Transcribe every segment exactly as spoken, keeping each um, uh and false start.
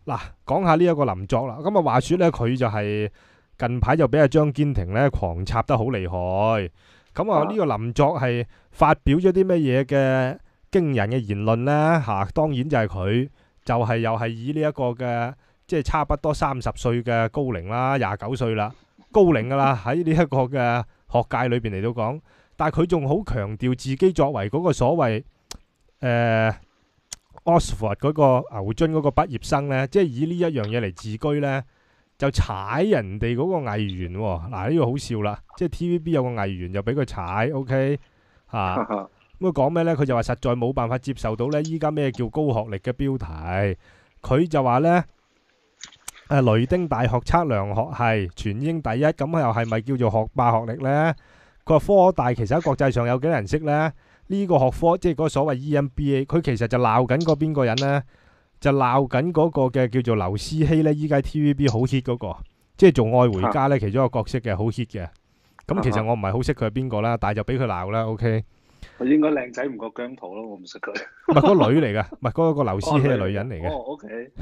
嗱，講下呢一個林作啦。咁啊，話說咧，佢就係近排就俾阿張堅庭咧狂插得好厲害。咁啊，呢個林作係發表咗啲乜嘢嘅驚人嘅言論呢？嚇、當然就係佢就係又係以呢一個嘅即係差不多三十歲嘅高齡啦，廿九歲啦，高齡噶啦喺呢一個嘅學界裏邊嚟到講。但係佢仲好強調自己作為嗰個所謂誒、呃 Oxford 嗰個牛津嗰個畢業生呢，即係以呢一樣嘢嚟自居呢，就踩人哋嗰個藝員喎、哦。嗱，呢個好笑啦，即係 T V B 有個藝員就俾佢踩，OK 嚇、啊。咁佢講咩呢？佢就話實在冇辦法接受到呢，依家咩叫高學歷嘅標題。佢就話呢，誒雷丁大學測量學系全英第一，咁又係咪叫做學霸學歷呢？佢話科大其實喺國際上有幾多人識呢？呢個學科即係嗰個所謂 E M B A， 佢其實就鬧緊嗰邊個人呢？就鬧緊嗰個嘅叫做劉思希呢。依家 T V B 好 hit 嗰個，即係做愛回家呢其中一個角色嘅，好 hit 嘅。咁其實我唔係好識佢係邊個啦，但係就俾佢鬧啦。OK， 佢應該靚仔唔過姜濤咯，我唔識佢。 唔係嗰個女嚟噶，唔係嗰個劉思希係女人嚟嘅。 哦，OK，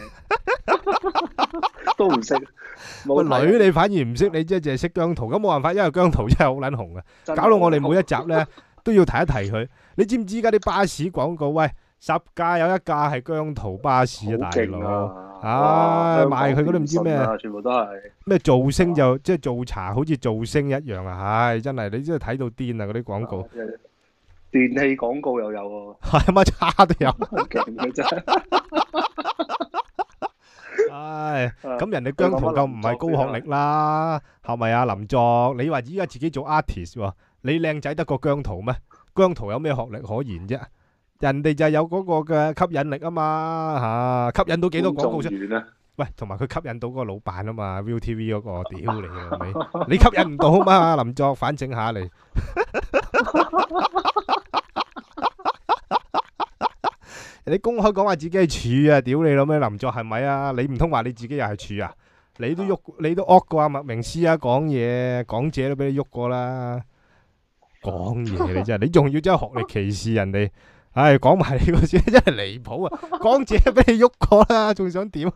都唔識。 個女你反而唔識，你即係淨係識姜濤，咁冇辦法，因為姜濤真係好撚紅嘅，搞到我哋每一集呢都要提一提佢。你知唔知依家啲巴士廣告？喂，十架有一架係姜濤巴士啊，大佬！唉，賣佢嗰啲唔知咩， 全部都係咩造星就即係做茶，好似造星一樣啊！唉，真係你真係睇到癲啊！嗰啲廣告， 電器廣告又有喎， 係乜叉都有， 好勁嘅真。 唉，咁人哋姜濤就唔係高學歷啦，係咪啊？林作，你話依家自己做 artist 喎，你靚仔得過姜濤咩？姜濤有咩學歷可言啫？人哋就係有嗰個嘅吸引力啊嘛，嚇吸引到幾多廣告出？喂，同埋佢吸引到嗰個老闆啊嘛 ，ViuTV 嗰個屌你老味，你吸引唔到嘛？林作反省下你。你公開講話自己係處啊，屌你老咩？林作係咪啊？你唔通話你自己又係處啊？你都喐，你都惡過阿麥明詩啊！講嘢，港姐都俾你喐過啦。講嘢你真係，你仲要真係學歷歧視人哋？唉，講埋你嗰啲真係離譜啊！港姐俾你喐過啦，仲想點？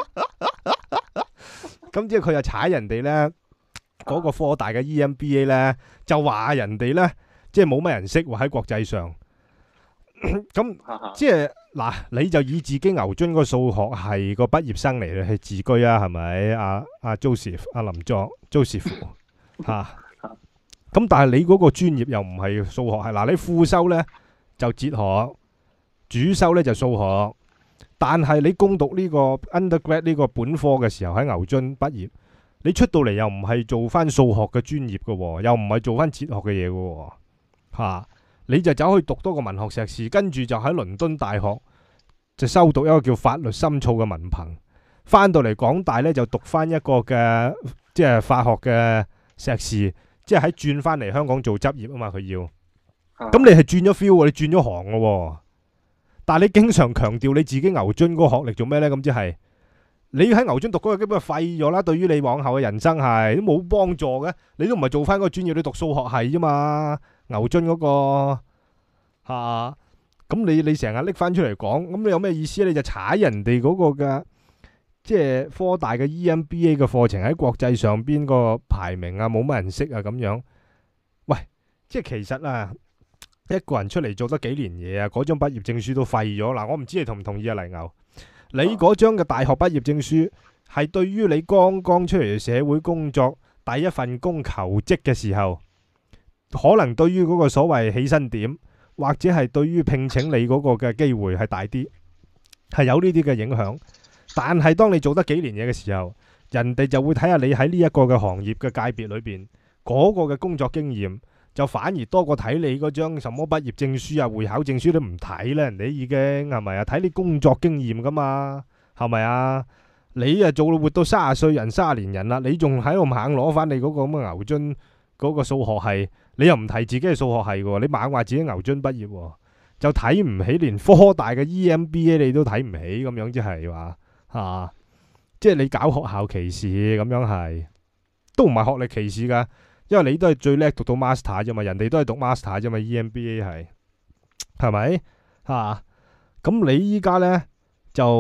咁即係佢又踩人哋呢，嗰個科大嘅 E M B A 呢，就話人哋呢，即係冇乜人識喎喺國際上。咁即係嗱，你就以自己牛津個數學系個畢業生嚟去自居啊，係咪？阿阿 Joseph 阿林作 Joseph 吓，咁但係你嗰個專業又唔係數學系，嗱你副修呢就哲學，主修呢就數學，但係你攻讀呢個 undergrad 呢個本科嘅時候喺牛津畢業，你出到嚟又唔係做翻數學嘅專業嘅，又唔係做翻哲學嘅嘢嘅，吓。你就走去讀多個文學碩士，跟住就喺倫敦大學就修讀一個叫法律深造嘅文憑，翻到嚟港大呢，就讀翻一個嘅即係法學嘅碩士，即係喺轉翻嚟香港做執業啊嘛，佢要。咁你係轉咗 feel 喎，你轉咗行嘅喎，但係你經常強調你自己牛津嗰個學歷做咩呢？咁即係你喺牛津讀嗰個基本上廢咗啦，對於你往後嘅人生係都冇幫助嘅，你都唔係做翻嗰個專業，你讀數學系啫嘛。牛津嗰、那個嚇，咁、啊、你你成日拎翻出嚟講，咁你有咩意思咧？你就踩人哋嗰個嘅，即係科大嘅 E M B A 嘅課程喺國際上邊個排名啊，冇乜人識啊咁樣。喂，即係其實啊，一個人出嚟做得幾年嘢啊，嗰張畢業證書都廢咗嗱。我唔知你同唔同意啊，黎牛？你嗰張嘅大學畢業證書係對於你剛剛出嚟社會工作第一份工求職嘅時候，可能對於嗰個所謂起薪點，或者係對於聘請你嗰個嘅機會係大啲，係有呢啲嘅影響。但係當你做得幾年嘢嘅時候，人哋就會睇下你喺呢一個嘅行業嘅界別裏邊嗰個嘅工作經驗，就反而多過睇你嗰張什麼畢業證書啊、會考證書都唔睇啦。人哋已經係咪啊？睇你工作經驗噶嘛，係咪啊？你啊做到活到三十歲人、三十年人啦，你仲喺度猛攞翻你嗰個咁嘅牛津嗰個數學系？你又唔提自己係數學系嘅，你猛話自己牛津畢業，就睇唔起，連科大嘅 E M B A 你都睇唔起咁樣，即係話嚇，即係你搞學校歧視咁樣係，都唔係學歷歧視㗎，因為你都係最叻讀到 master 啫嘛，人哋都係讀 master 啫嘛 ，E M B A 係係咪嚇？咁你依家呢，就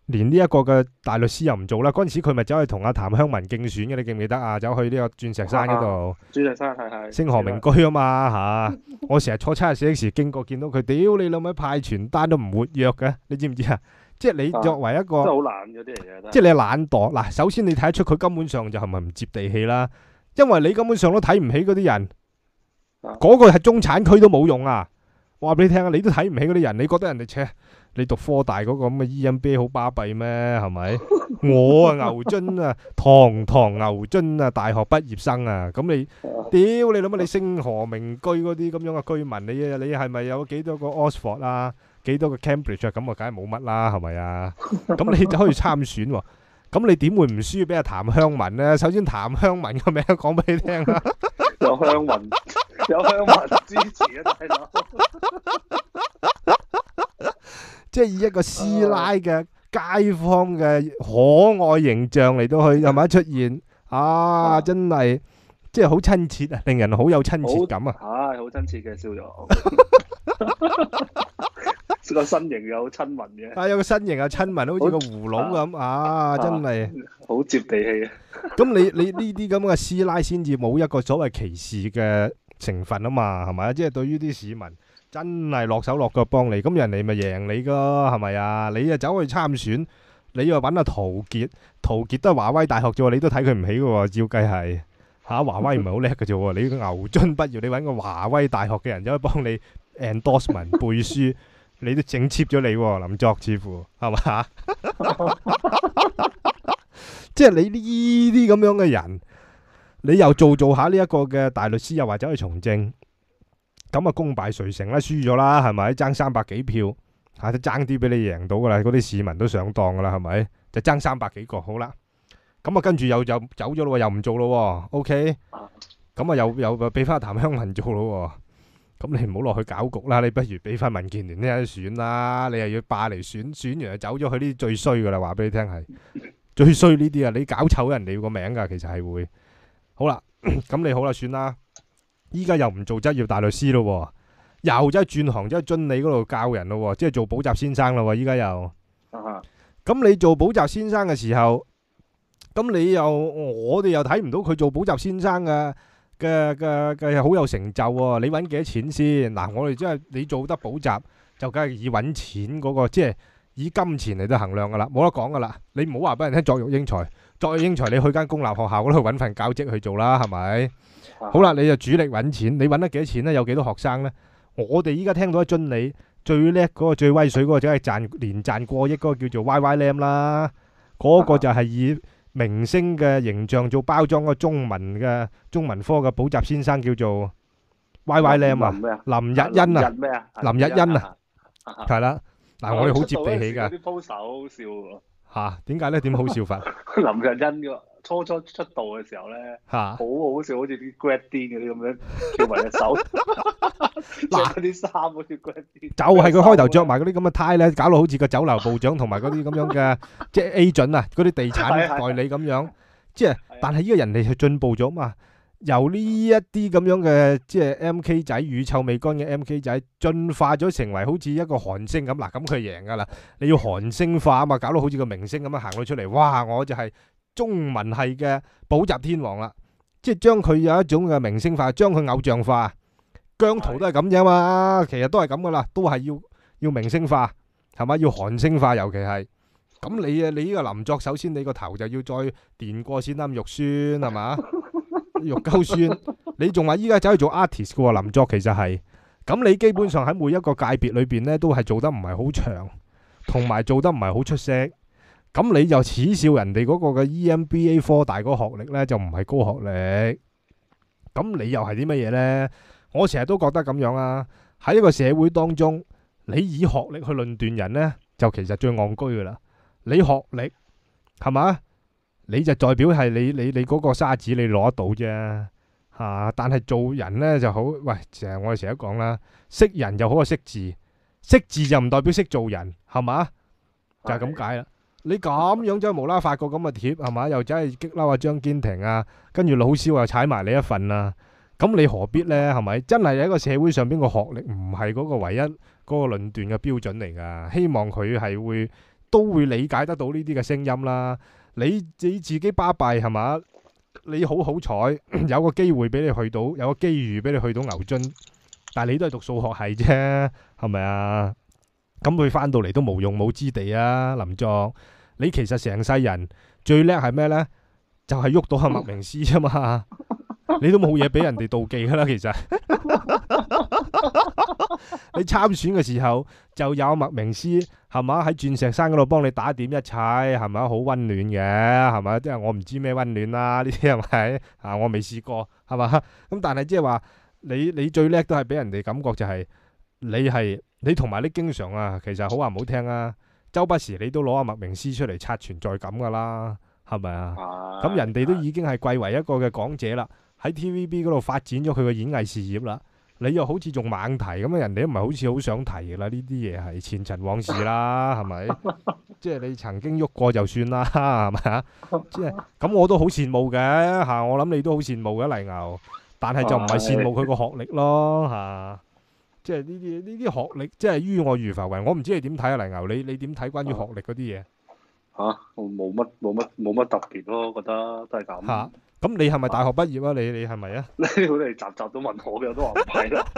連呢一個嘅大律師又唔做啦。嗰陣時佢咪走去同阿譚香文競選嘅，你記唔記得啊？走去呢個鑽石山嗰度， 鑽石山係係星河名居啊嘛嚇。我成日坐七十四 X 經過，見到佢，屌你老味派傳單都唔活躍嘅，你知唔知啊？即係你作為一個， 真係好懶嗰啲嚟嘅， 即係你係懶惰嗱。首先你睇得出佢根本上就係咪唔接地氣啦？因為你根本上都睇唔起嗰啲人，嗰個係中產區都冇用啊！我話俾你聽啊，你都睇唔起嗰啲人，你覺得人哋切？你讀科大嗰個咁嘅 E M B A 好巴閉咩？係咪？我啊牛津啊，堂堂牛津啊，大學畢業生啊，咁你屌你諗乜？你星河名居嗰啲咁樣嘅居民，你你係咪有幾多個 Oxford 啊？幾多個 Cambridge 啊？咁啊，梗係冇乜啦，係咪啊？咁你就可以參選喎。咁你點會唔輸俾阿譚香文呢？首先譚香文個名講俾你聽啊， 有香文，有香文支持啊，大佬。 即係以一個師奶嘅街坊嘅可愛形象嚟到去係咪出現啊？真係即係好親切啊，令人好有親切感啊！ 係好親切嘅笑容，個身形又好親民嘅。 啊，有個身形又親民，好似個葫蘆咁啊！真係好接地氣啊！ 咁你你呢啲咁嘅師奶先至冇一個所謂歧視嘅成分啊嘛，係咪啊？即係對於啲市民。真係落手落腳幫你，咁人哋咪贏你噶，係咪啊？你啊走去參選，你又揾阿陶傑，陶傑都係華威大學啫喎，你都睇佢唔起嘅喎，照計係嚇華威唔係好叻嘅啫喎，你個牛津畢業，你揾個華威大學嘅人走去幫你 endorsement 背書，你都整 cheap 咗你喎，林作似乎係嘛？即係你呢啲咁樣嘅人，你又做做下呢一個嘅大律師，又或者去從政。咁啊，功敗垂成啦，輸咗啦，係咪？爭三百幾票，嚇都爭啲俾你贏到噶啦，嗰啲市民都上當噶啦，係咪？就爭三百幾個，好啦。咁啊，跟住又又走咗咯，又唔做咯，OK？咁啊，又又俾翻譚香文做咯，咁你唔好落去搞局啦，你不如俾翻民建聯呢一選啦，你又要霸嚟選，選完就走咗去呢啲最衰噶啦，話俾你聽係最衰呢啲啊！你搞臭人哋個名噶，其實係會。好啦，咁你好啦，算啦。依家又唔做執業大律師咯，又真係轉行，真係遵理嗰度教人咯，即係做補習先生咯。依家又，咁你做補習先生嘅時候，咁你又我哋又睇唔到佢做補習先生嘅嘅嘅嘅好有成就喎。你揾幾多錢先？嗱，我哋真係你做得補習，就梗係以揾錢嗰個，即係以金錢嚟到衡量噶啦，冇得講噶啦。你唔好話俾人聽作育英才，作育英才你去間公立學校嗰度揾份教職去做啦，係咪？好啦，你就主力揾錢，你揾得幾多錢呢？有幾多學生呢？我哋依家聽到一遵理最叻嗰個最威水嗰個，就係賺年賺過億嗰個叫做 Y Y Lam 啦。嗰、那個就係以明星嘅形象做包裝嗰個中文嘅中文科嘅補習先生，叫做 Y Y Lam 啊，林日欣啊，林日欣啊，係啦。嗱，我哋好接地氣㗎。啲 post 好笑喎。嚇？點解呢？點好笑法？ 林日欣嘅。初初出道嘅時候咧，好好笑，好似啲 grad D 嗰啲咁樣跳埋隻手，着嗰啲衫好似 grad D，就係佢開頭着埋嗰啲咁嘅呔咧，搞到好似個酒樓部長同埋嗰啲咁樣嘅即係 agent 啊，嗰啲地產代理咁樣，即係但係依家人哋係進步咗嘛，由呢一啲咁樣嘅即係 M K 仔乳臭未乾嘅 M K 仔進化咗成為好似一個韓星咁，嗱咁佢贏噶啦，你要韓星化啊嘛，搞到好似個明星咁樣行到出嚟，哇！我就係中文系嘅補習天王啦，即係將佢有一種嘅明星化，將佢偶像化。姜濤都係咁樣嘛，其實都係咁噶啦，都係要要明星化，係嘛？要韓星化，尤其係咁你啊，你呢個林作，首先你個頭就要再電過先啦，肉酸係嘛？肉鳩酸，你仲話依家走去做 artist 嘅喎，林作其實係咁，你基本上喺每一個界別裏邊咧，都係做得唔係好長，同埋做得唔係好出色。咁你就恥笑人哋嗰個嘅 E M B A 科大嗰個學歷呢，就唔係高學歷。咁你又係啲乜嘢呢？我成日都覺得咁樣啊。喺一個社會當中，你以學歷去論斷人呢，就其實最戇居噶啦。你學歷係嘛？你就代表係你你你嗰個沙紙你攞得到啫嚇、啊。但係做人呢就好，喂，成日我哋成日都講啦，識人就好過識字，識字就唔代表識做人，係嘛？就係咁解啦。你咁樣真係無啦啦發個咁嘅貼係嘛？又真係激嬲阿張堅庭啊，跟住老蕭又踩埋你一份啊，咁你何必呢？係咪？真係喺一個社會上邊個學歷唔係嗰個唯一嗰個論斷嘅標準嚟㗎。希望佢係會都會理解得到呢啲嘅聲音啦。你你自己巴閉係嘛？你好好彩有個機會俾你去到，有個機遇俾你去到牛津，但係你都係讀數學系啫，係咪啊？咁佢翻到嚟都無用武之地啊！林作，你其實成世人最叻係咩呢？就係、是、喐到阿麥明詩啫嘛，你都冇嘢俾人哋妒忌噶啦，其實。你參選嘅時候就有麥明詩係嘛，喺鑽石山嗰度幫你打點一切係咪？好溫暖嘅係咪？即係我唔知咩溫暖啦，呢啲係咪啊？我未試過係嘛？咁但係即係話你你最叻都係俾人哋感覺就係、是、你係你同埋你經常啊，其實好話唔好聽啊，周不時你都攞阿麥明詩出嚟刷存在感噶啦，係咪啊？咁、啊、人哋都已經係貴為一個嘅港姐啦，喺 T V B 嗰度發展咗佢嘅演藝事業啦。你又好似仲猛提咁啊！人哋都唔係好似好想提㗎啦，呢啲嘢係前塵往事啦，係咪？即係你曾經喐過就算啦，係咪啊？即係咁，我都好羨慕嘅嚇。我諗你都好羨慕嘅黎牛，但係就唔係羨慕佢個學歷咯嚇。即係呢啲呢啲學歷，即係於我如浮雲。我唔知你點睇啊，黎牛？你你點睇關於學歷嗰啲嘢？ 嚇，我冇乜冇乜冇乜特別咯，覺得都係咁。嚇， 咁你係咪大學畢業啊？你你係咪啊？ 你好似集集都問我嘅，我都話唔係啦。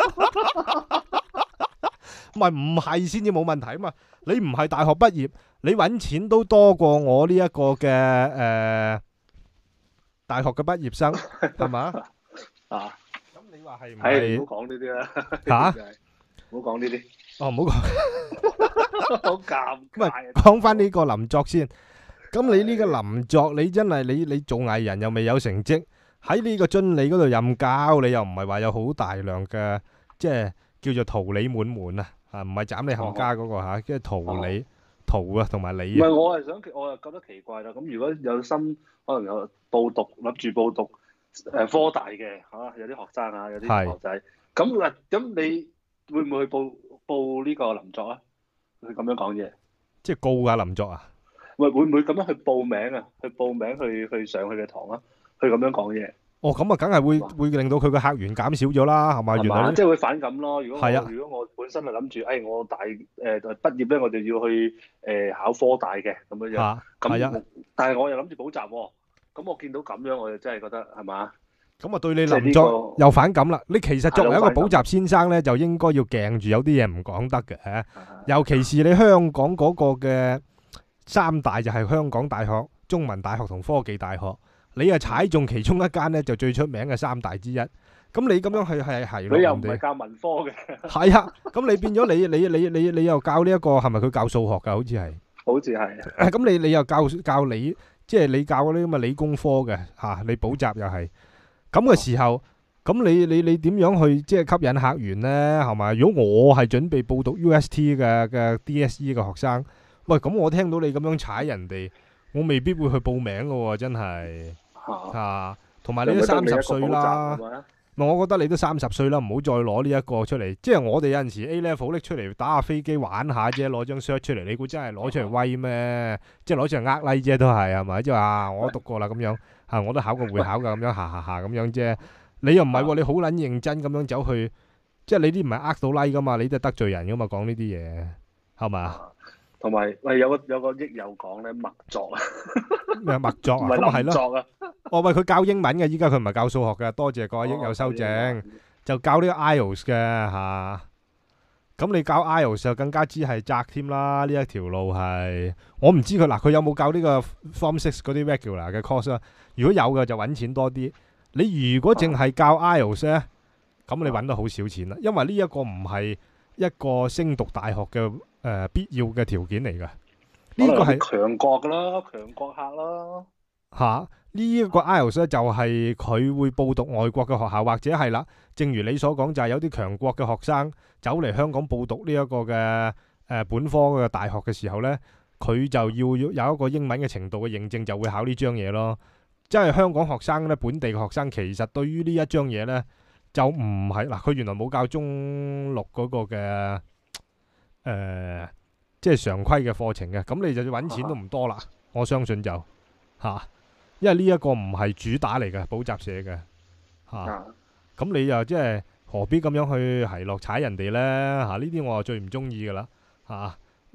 唔係唔係先至冇問題啊嘛！你唔係大學畢業，你揾錢都多過我呢一個嘅誒大學嘅畢業生，係嘛？ 啊！ 咁你話係唔係？ 唔好講呢啲啦。 嚇！ 唔好講呢啲。 哦，唔好講。 好尷尬。唔係講翻呢個林作先。咁你呢個林作，你真係你你做藝人又未有成績，喺呢個遵理嗰度任教，你又唔係話有好大量嘅即係叫做桃李滿門啊，啊唔係斬你冚家嗰個嚇，即係桃李桃啊同埋李。唔係我係想，我又覺得奇怪啦。咁如果有心可能有報讀，諗住報讀誒科大嘅嚇，有啲學生啊，有啲同學仔，咁嗱咁你會唔會去報報呢個林作啊？佢咁樣講嘢， 即係告啊林作啊？ 喂，會唔會咁樣去報名啊？去報名去去上佢嘅堂啊？去咁樣講嘢？ 哦，咁啊，梗係會會令到佢嘅客源減少咗啦，係嘛？原來即係會反感咯。如果係啊， 如果我本身係諗住，誒我大誒畢業咧，我就要去誒考科大嘅咁樣樣。咁啊，但係我又諗住補習喎。咁我見到咁樣，我就真係覺得係嘛？ 咁啊，對你林作又反感啦。你其實作為一個補習先生咧，就應該要鏡住有啲嘢唔講得嘅。尤其是你香港嗰個嘅三大就係香港大學、中文大學同科技大學。你啊踩中其中一間咧，就最出名嘅三大之一。咁你咁樣去係係咯， 你又唔係教文科嘅。 係啊，咁你變咗你你你你你又教呢一個係咪佢教數學㗎？好似係。 好似係。 咁你你又教教理，即係你教嗰啲咁嘅理工科嘅嚇，你補習又係。咁嘅時候，咁你你你點樣去即係吸引客源咧？係咪？如果我係準備報讀 U S T 嘅嘅 D S E 嘅學生，喂，咁我聽到你咁樣踩人哋，我未必會去報名㗎喎，真係。嚇，同埋你都三十歲啦，我覺得你都三十歲啦，唔好再攞呢一個出嚟。即係我哋有陣時 A level 拎出嚟打下飛機玩下啫，攞張 cert 出嚟，你估真係攞出嚟威咩？即係攞出嚟呃 like 啫，都係係咪？即係話我讀過啦咁樣，嚇我都考過會考㗎咁樣，下下下咁樣啫。你又唔係喎？你好撚認真咁樣走去，即係你啲唔係呃到 like 㗎嘛？你都係得罪人㗎嘛？講呢啲嘢係嘛？ 同埋喂，有個有個益友講咧，默作啊， 咩默作啊？ 唔係林作啊。 哦，喂，佢教英文嘅，依家佢唔係教數學嘅，多謝各位益友修正，就教呢個 I E L T S 嘅嚇。咁你教 I E L T S 就更加之係窄添啦，呢一條路係。我唔知佢嗱，佢有冇教呢個 Form Six 嗰啲 regular 嘅 course 啊？如果有嘅就揾錢多啲。你如果淨係教 I E L T S 咧，咁你揾到好少錢啦，因為呢一個唔係一個升讀大學嘅誒、呃、必要嘅條件嚟嘅。呢個係強國㗎啦，強國客啦嚇。呢一個 I E L T S 咧就係佢會報讀外國嘅學校，或者係啦，正如你所講，就係有啲強國嘅學生走嚟香港報讀呢一個嘅誒、呃、本科嘅大學嘅時候咧，佢就要有一個英文嘅程度嘅認證，就會考呢張嘢咯。即係香港學生咧，本地嘅學生其實對於呢一張嘢咧，就唔係嗱，佢原來冇教中六嗰個嘅誒、呃，即係常規嘅課程嘅，咁你就要揾錢都唔多啦。我相信就嚇。啊因為呢一個唔係主打嚟嘅補習社嘅嚇，咁、啊、你又即係何必咁樣去奚落踩人哋咧嚇？呢啲我係最唔中意噶啦嚇。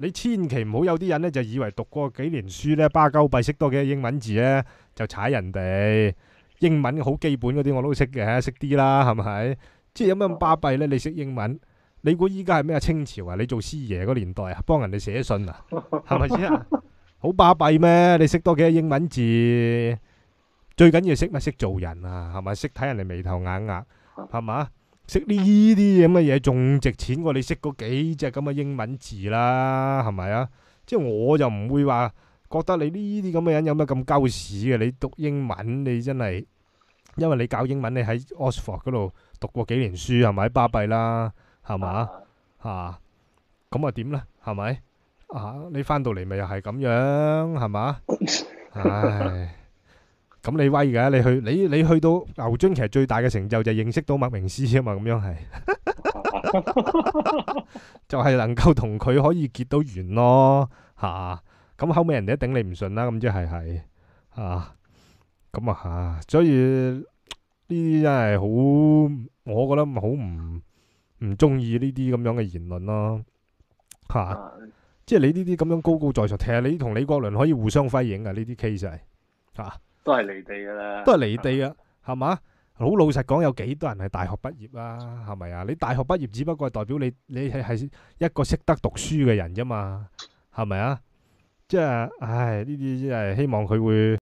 你千祈唔好有啲人咧就以為讀過幾年書咧，巴鳩閉識多幾個英文字咧就踩人哋。英文好基本嗰啲我都識嘅，識啲啦，係咪？即係有咩咁巴閉咧？你識英文？你估依家係咩啊？清朝啊？你做師爺嗰年代啊，幫人哋寫信啊，係咪先啊？好巴閉咩？你識多幾個英文字，最緊要識乜？識做人啊，係咪？識睇人哋眉頭眼額，係嘛？識呢啲咁嘅嘢仲值錢過你識嗰幾隻咁嘅英文字啦，係咪啊？即係我就唔會話覺得你呢啲咁嘅人有咩咁鳩屎嘅。你讀英文你真係，因為你教英文你喺 Oxford 嗰度讀過幾年書，係咪？巴閉啦，係嘛？嚇咁啊點咧？係咪啊？你翻到嚟咪又係咁樣，係嘛？唉，咁你威㗎，你去你你去到牛津，其實最大嘅成就就係認識到麥明詩啊嘛，咁樣係，就係能夠同佢可以結到緣咯，嚇。咁後尾人哋都頂你唔順啦，咁即係係嚇，咁啊嚇，所以呢啲真係好，我覺得好唔唔中意呢啲咁樣嘅言論咯，嚇。即係你呢啲咁樣高高在上，其實你同李國麟可以互相輝映啊！呢啲 case 係嚇， 都係離地㗎啦， 都係離地啊，係嘛？好老實講，有幾多人係大學畢業啊？係咪啊？你大學畢業只不過係代表你你係係一個識得讀書嘅人啫嘛，係咪啊？即係唉，呢啲真係希望佢會。